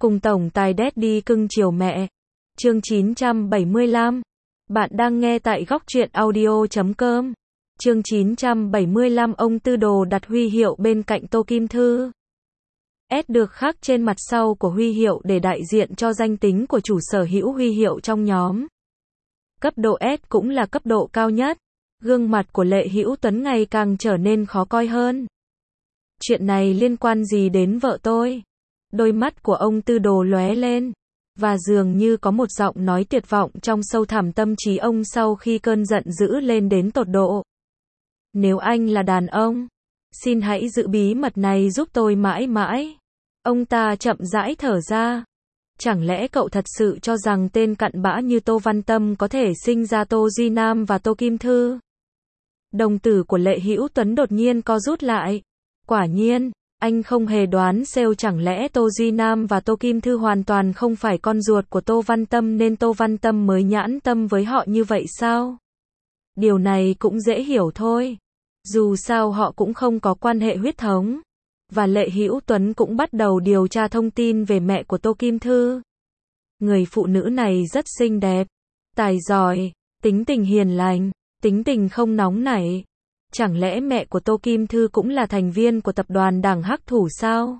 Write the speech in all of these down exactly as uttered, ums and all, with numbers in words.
Cùng tổng tài Daddy cưng chiều mẹ. Chương chín trăm bảy mươi lăm. Bạn đang nghe tại góc truyện audio chấm com. Chương chín trăm bảy mươi lăm. Ông Tư Đồ đặt huy hiệu bên cạnh Tô Kim Thư. S được khắc trên mặt sau của huy hiệu để đại diện cho danh tính của chủ sở hữu huy hiệu trong nhóm. Cấp độ S cũng là cấp độ cao nhất. Gương mặt của Lệ Hữu Tuấn ngày càng trở nên khó coi hơn. Chuyện này liên quan gì đến vợ tôi? Đôi mắt của ông Tư Đồ lóe lên, và dường như có một giọng nói tuyệt vọng trong sâu thẳm tâm trí ông sau khi cơn giận dữ lên đến tột độ. Nếu anh là đàn ông, xin hãy giữ bí mật này giúp tôi mãi mãi. Ông ta chậm rãi thở ra. Chẳng lẽ cậu thật sự cho rằng tên cặn bã như Tô Văn Tâm có thể sinh ra Tô Duy Nam và Tô Kim Thư? Đồng tử của Lệ Hữu Tuấn đột nhiên co rút lại. Quả nhiên, anh không hề đoán xêu, chẳng lẽ Tô Duy Nam và Tô Kim Thư hoàn toàn không phải con ruột của Tô Văn Tâm nên Tô Văn Tâm mới nhãn tâm với họ như vậy sao? Điều này cũng dễ hiểu thôi. Dù sao họ cũng không có quan hệ huyết thống. Và Lệ Hữu Tuấn cũng bắt đầu điều tra thông tin về mẹ của Tô Kim Thư. Người phụ nữ này rất xinh đẹp, tài giỏi, tính tình hiền lành, tính tình không nóng nảy. Chẳng lẽ mẹ của Tô Kim Thư cũng là thành viên của tập đoàn Đảng Hắc Thủ sao?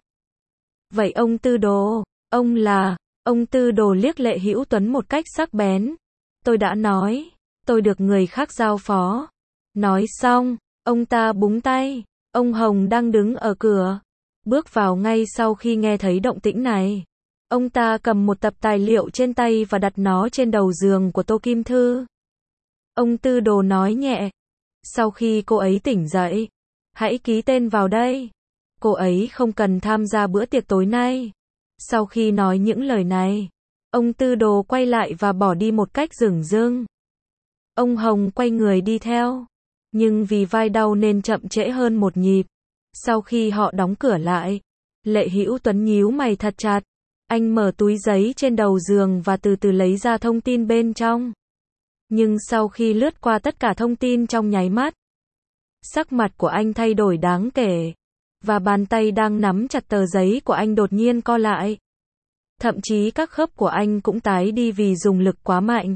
Vậy ông Tư Đồ, ông là... Ông Tư Đồ liếc Lệ Hữu Tuấn một cách sắc bén. Tôi đã nói, tôi được người khác giao phó. Nói xong, ông ta búng tay. Ông Hồng đang đứng ở cửa, bước vào ngay sau khi nghe thấy động tĩnh này. Ông ta cầm một tập tài liệu trên tay và đặt nó trên đầu giường của Tô Kim Thư. Ông Tư Đồ nói nhẹ. Sau khi cô ấy tỉnh dậy, hãy ký tên vào đây. Cô ấy không cần tham gia bữa tiệc tối nay. Sau khi nói những lời này, ông Tư Đồ quay lại và bỏ đi một cách dửng dưng. Ông Hồng quay người đi theo, nhưng vì vai đau nên chậm trễ hơn một nhịp. Sau khi họ đóng cửa lại, Lệ Hữu Tuấn nhíu mày thật chặt. Anh mở túi giấy trên đầu giường và từ từ lấy ra thông tin bên trong. Nhưng sau khi lướt qua tất cả thông tin trong nháy mắt, sắc mặt của anh thay đổi đáng kể, và bàn tay đang nắm chặt tờ giấy của anh đột nhiên co lại. Thậm chí các khớp của anh cũng tái đi vì dùng lực quá mạnh.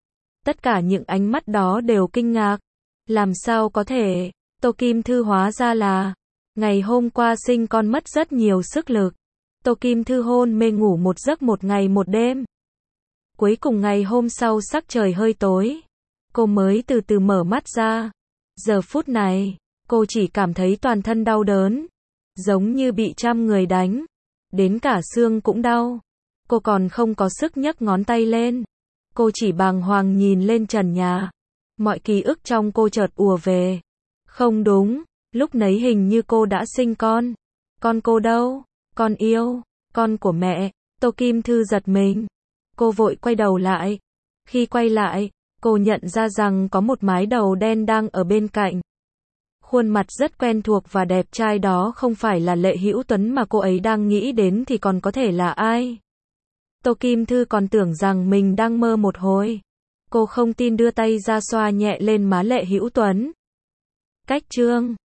Tất cả những ánh mắt đó đều kinh ngạc. Làm sao có thể? Tô Kim Thư hóa ra là ngày hôm qua sinh con mất rất nhiều sức lực. Tô Kim Thư hôn mê ngủ một giấc một ngày một đêm. Cuối cùng ngày hôm sau sắc trời hơi tối, cô mới từ từ mở mắt ra. Giờ phút này, cô chỉ cảm thấy toàn thân đau đớn, giống như bị trăm người đánh, đến cả xương cũng đau. Cô còn không có sức nhấc ngón tay lên. Cô chỉ bàng hoàng nhìn lên trần nhà. Mọi ký ức trong cô chợt ùa về. Không đúng, lúc nấy hình như cô đã sinh con. Con cô đâu? Con yêu, con của mẹ. Tô Kim Thư giật mình. Cô vội quay đầu lại. Khi quay lại, cô nhận ra rằng có một mái đầu đen đang ở bên cạnh. Khuôn mặt rất quen thuộc và đẹp trai đó không phải là Lệ Hữu Tuấn mà cô ấy đang nghĩ đến thì còn có thể là ai? Tô Kim Thư còn tưởng rằng mình đang mơ một hồi. Cô không tin đưa tay ra xoa nhẹ lên má Lệ Hữu Tuấn. Cách chương